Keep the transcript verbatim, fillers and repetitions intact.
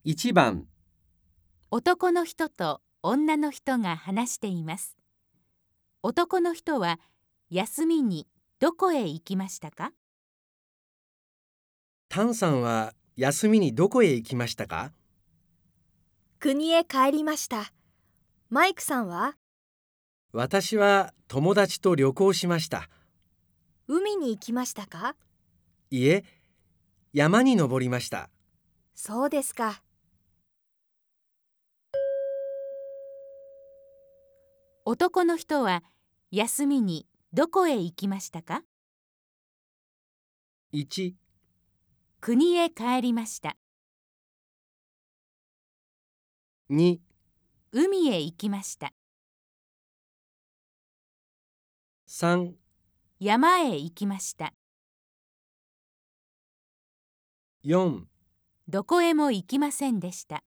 いちばん、 男の人と女の人が話しています。男の人は休みにどこへ行きましたか？ タンさんは休みにどこへ行きましたか？ 国へ帰りました。マイクさんは？ 私は友達と旅行しました。 海に行きましたか？ いえ、山に登りました。 そうですか。 男の人は休みにどこへ行きましたか？ いち、 国へ帰りました。 に、 海へ行きました。 さん、 山へ行きました。 よんどこへも行きませんでした。